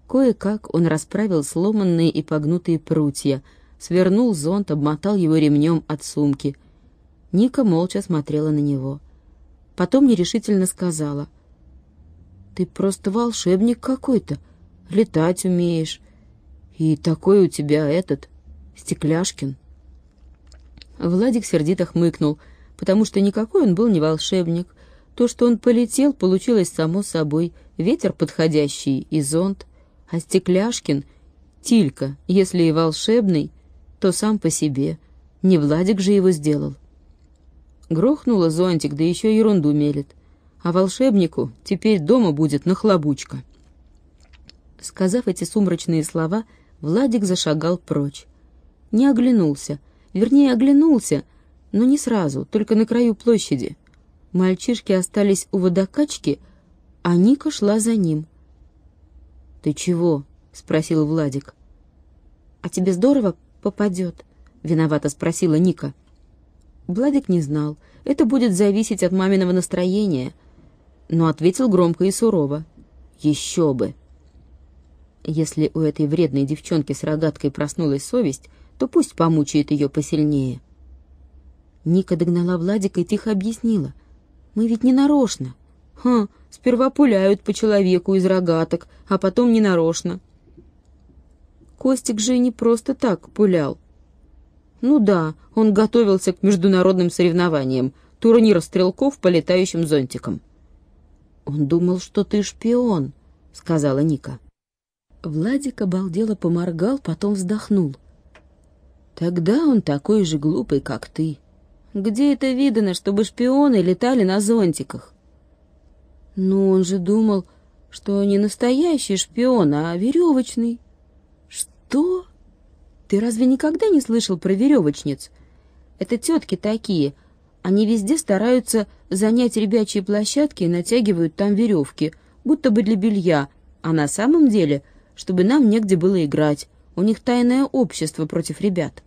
Кое-как он расправил сломанные и погнутые прутья, свернул зонт, обмотал его ремнем от сумки. Ника молча смотрела на него. Потом нерешительно сказала: «Ты просто волшебник какой-то, летать умеешь. И такой у тебя Стекляшкин». Владик сердито хмыкнул, потому что никакой он был не волшебник. То, что он полетел, получилось само собой. Ветер подходящий и зонт. А Стекляшкин, Тилька, если и волшебный, то сам по себе. Не Владик же его сделал. Грохнула зонтик, да еще ерунду мелет. А волшебнику теперь дома будет нахлобучка. Сказав эти сумрачные слова, Владик зашагал прочь. Не оглянулся. Вернее, оглянулся, но не сразу, только на краю площади. Мальчишки остались у водокачки, а Ника шла за ним. «Ты чего?» — спросил Владик. «А тебе здорово попадет?» — виновато спросила Ника. Владик не знал. Это будет зависеть от маминого настроения. Но ответил громко и сурово: «Еще бы!» Если у этой вредной девчонки с рогаткой проснулась совесть, то пусть помучает ее посильнее. Ника догнала Владика и тихо объяснила: «Мы ведь не нарочно. Сперва пуляют по человеку из рогаток, а потом не нарочно». Костик же не просто так пулял. Ну да, он готовился к международным соревнованиям, турниру стрелков по летающим зонтикам. «Он думал, что ты шпион», — сказала Ника. Владик обалдело поморгал, потом вздохнул. «Тогда он такой же глупый, как ты. Где это видано, чтобы шпионы летали на зонтиках?» «Ну, он же думал, что не настоящий шпион, а веревочный». «Что? Ты разве никогда не слышал про веревочниц? Это тетки такие. Они везде стараются занять ребячьи площадки и натягивают там веревки, будто бы для белья, а на самом деле, чтобы нам негде было играть. У них тайное общество против ребят».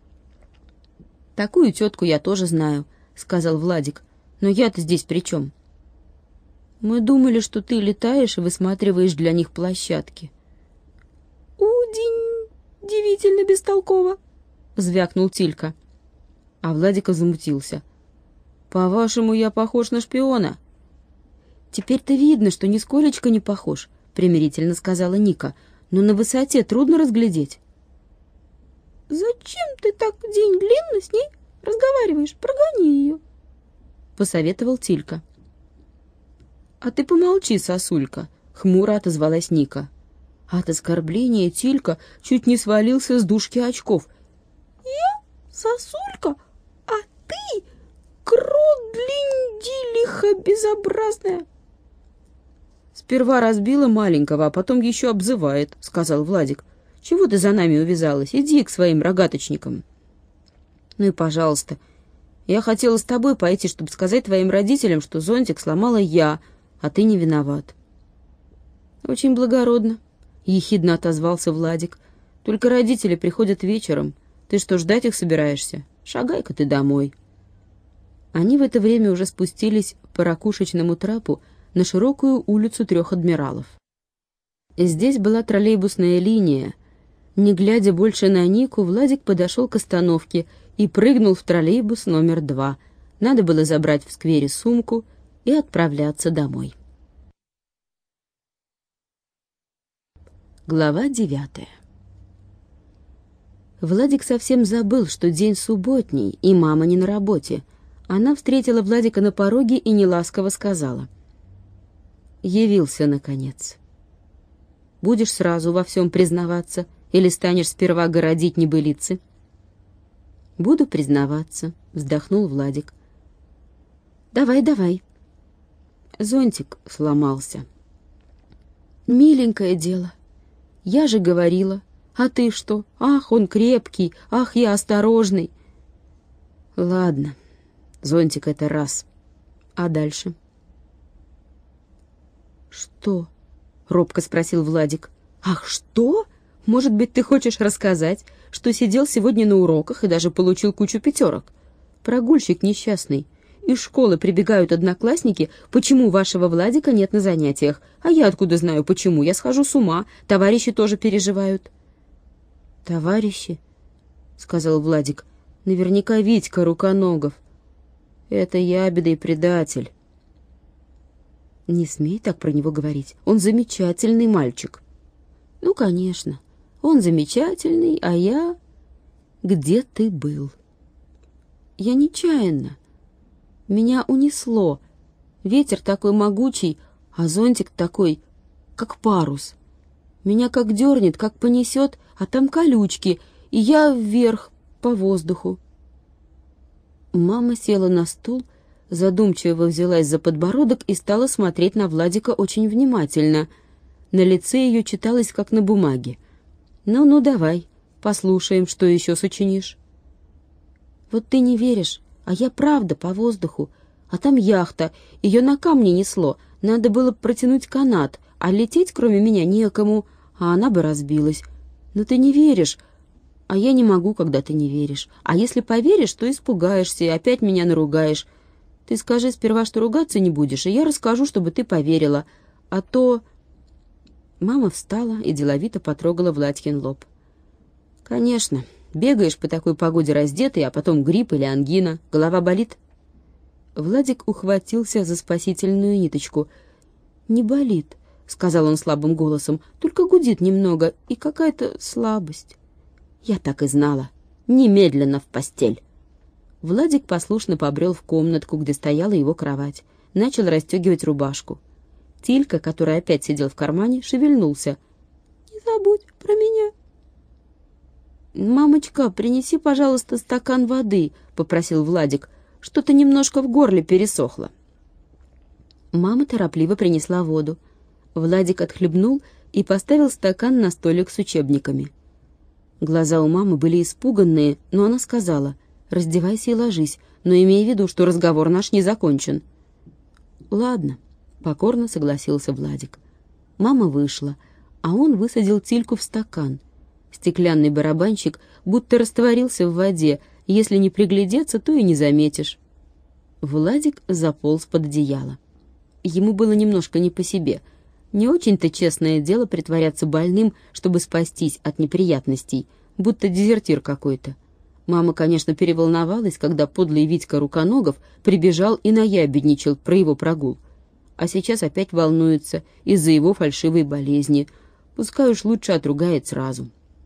«Такую тетку я тоже знаю», — сказал Владик. «Но я-то здесь при чем?» «Мы думали, что ты летаешь и высматриваешь для них площадки». «Удивительно бестолково», — звякнул Тилька. А Владик замутился. «По-вашему, я похож на шпиона?» «Теперь-то видно, что нисколечко не похож», — примирительно сказала Ника. «Но на высоте трудно разглядеть». «Зачем ты так день длинный с ней разговариваешь? Прогони ее», — посоветовал Тилька. «А ты помолчи, сосулька», — хмуро отозвалась Ника. От оскорбления Тилька чуть не свалился с дужки очков. «Я сосулька, а ты кродлиндилиха безобразная!» «Сперва разбила маленького, а потом еще обзывает», — сказал Владик. «Чего ты за нами увязалась? Иди к своим рогаточникам». «Ну и пожалуйста. Я хотела с тобой пойти, чтобы сказать твоим родителям, что зонтик сломала я, а ты не виноват». «Очень благородно», — ехидно отозвался Владик. «Только родители приходят вечером. Ты что, ждать их собираешься? Шагай-ка ты домой». Они в это время уже спустились по ракушечному трапу на широкую улицу Трех Адмиралов. Здесь была троллейбусная линия. Не глядя больше на Нику, Владик подошел к остановке и прыгнул в троллейбус номер 2. Надо было забрать в сквере сумку и отправляться домой. Глава 9. Владик совсем забыл, что день субботний, и мама не на работе. Она встретила Владика на пороге и неласково сказала: «Явился, наконец. Будешь сразу во всем признаваться или станешь сперва городить небылицы?» «Буду признаваться», — вздохнул Владик. «Давай, давай». Зонтик сломался. «Миленькое дело. Я же говорила. А ты что? Ах, он крепкий, ах, я осторожный». «Ладно, зонтик — это раз. А дальше?» «Что?» — робко спросил Владик. «Ах, что? Может быть, ты хочешь рассказать, что сидел сегодня на уроках и даже получил кучу пятерок? Прогульщик несчастный. Из школы прибегают одноклассники, почему вашего Владика нет на занятиях. А я откуда знаю, почему? Я схожу с ума. Товарищи тоже переживают. «Товарищи?» — сказал Владик. «Наверняка Витька Руконогов. Это ябеда и предатель». «Не смей так про него говорить. Он замечательный мальчик». «Ну, конечно. Он замечательный, а я...» «Где ты был?» «Я нечаянно. Меня унесло. Ветер такой могучий, а зонтик такой, как парус. Меня как дернет, как понесет, а там колючки, и я вверх по воздуху». Мама села на стул, задумчиво взялась за подбородок и стала смотреть на Владика очень внимательно. На лице ее читалось, как на бумаге. «Ну, давай, послушаем, что еще сочинишь». «Вот ты не веришь, а я правда по воздуху. А там яхта, ее на камне несло, надо было протянуть канат, а лететь кроме меня некому, а она бы разбилась. Но ты не веришь, а я не могу, когда ты не веришь. А если поверишь, то испугаешься и опять меня наругаешь. Ты скажи сперва, что ругаться не будешь, и я расскажу, чтобы ты поверила. А то...» Мама встала и деловито потрогала Владькин лоб. «Конечно, бегаешь по такой погоде раздетый, а потом грипп или ангина. Голова болит?» Владик ухватился за спасительную ниточку. «Не болит», — сказал он слабым голосом, — «только гудит немного и какая-то слабость». «Я так и знала. Немедленно в постель». Владик послушно побрел в комнатку, где стояла его кровать. Начал расстегивать рубашку. Тилька, который опять сидел в кармане, шевельнулся. «Не забудь про меня». «Мамочка, принеси, пожалуйста, стакан воды», — попросил Владик. «Что-то немножко в горле пересохло». Мама торопливо принесла воду. Владик отхлебнул и поставил стакан на столик с учебниками. Глаза у мамы были испуганные, но она сказала: «Раздевайся и ложись, но имей в виду, что разговор наш не закончен». «Ладно», — покорно согласился Владик. Мама вышла, а он высадил Тильку в стакан. Стеклянный барабанщик будто растворился в воде, если не приглядеться, то и не заметишь. Владик заполз под одеяло. Ему было немножко не по себе. Не очень-то честное дело притворяться больным, чтобы спастись от неприятностей, будто дезертир какой-то. Мама, конечно, переволновалась, когда подлый Витька Руконогов прибежал и наябедничал про его прогул. А сейчас опять волнуется из-за его фальшивой болезни. Пускай уж лучше отругает сразу.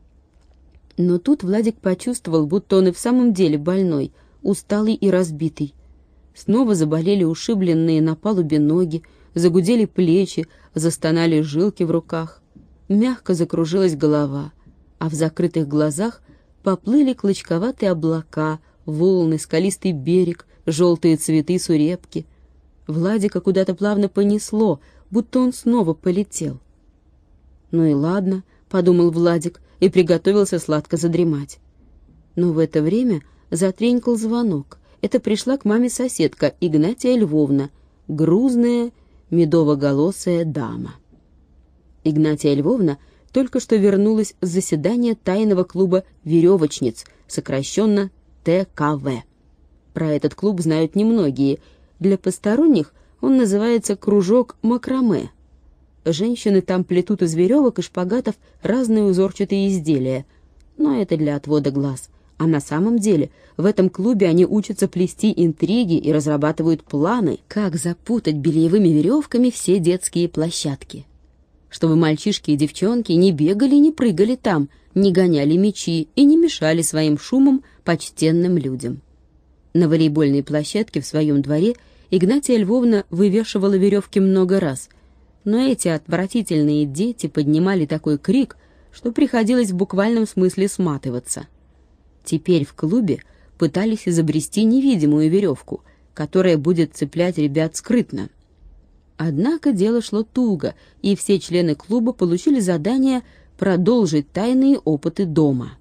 Но тут Владик почувствовал, будто он и в самом деле больной, усталый и разбитый. Снова заболели ушибленные на палубе ноги, загудели плечи, застонали жилки в руках. Мягко закружилась голова, а в закрытых глазах поплыли клочковатые облака, волны, скалистый берег, желтые цветы сурепки. Владика куда-то плавно понесло, будто он снова полетел. «Ну и ладно», — подумал Владик, и приготовился сладко задремать. Но в это время затренькал звонок. Это пришла к маме соседка Игнатия Львовна, грузная, медово-голосая дама. Игнатия Львовна только что вернулась с заседания тайного клуба веревочниц, сокращенно ТКВ. Про этот клуб знают немногие. Для посторонних он называется «Кружок макраме». Женщины там плетут из веревок и шпагатов разные узорчатые изделия. Но это для отвода глаз. А на самом деле в этом клубе они учатся плести интриги и разрабатывают планы, как запутать бельевыми веревками все детские площадки. Чтобы мальчишки и девчонки не бегали, не прыгали там, не гоняли мячи и не мешали своим шумом почтенным людям. На волейбольной площадке в своем дворе Игнатия Львовна вывешивала веревки много раз, но эти отвратительные дети поднимали такой крик, что приходилось в буквальном смысле сматываться. Теперь в клубе пытались изобрести невидимую веревку, которая будет цеплять ребят скрытно. Однако дело шло туго, и все члены клуба получили задание продолжить тайные опыты дома.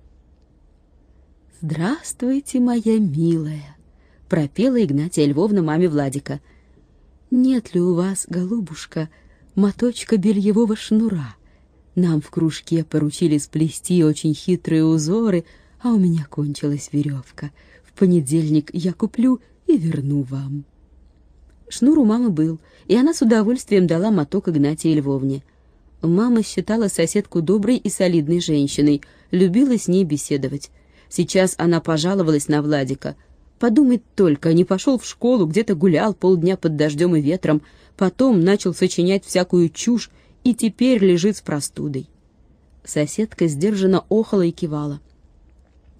«Здравствуйте, моя милая», — пропела Игнатия Львовна маме Владика. «Нет ли у вас, голубушка, моточка бельевого шнура? Нам в кружке поручили сплести очень хитрые узоры, а у меня кончилась веревка. В понедельник я куплю и верну вам». Шнур у мамы был, и она с удовольствием дала моток Игнатии Львовне. Мама считала соседку доброй и солидной женщиной, любила с ней беседовать. Сейчас она пожаловалась на Владика. Подумать только, не пошел в школу, где-то гулял полдня под дождем и ветром, потом начал сочинять всякую чушь и теперь лежит с простудой. Соседка сдержанно охала и кивала.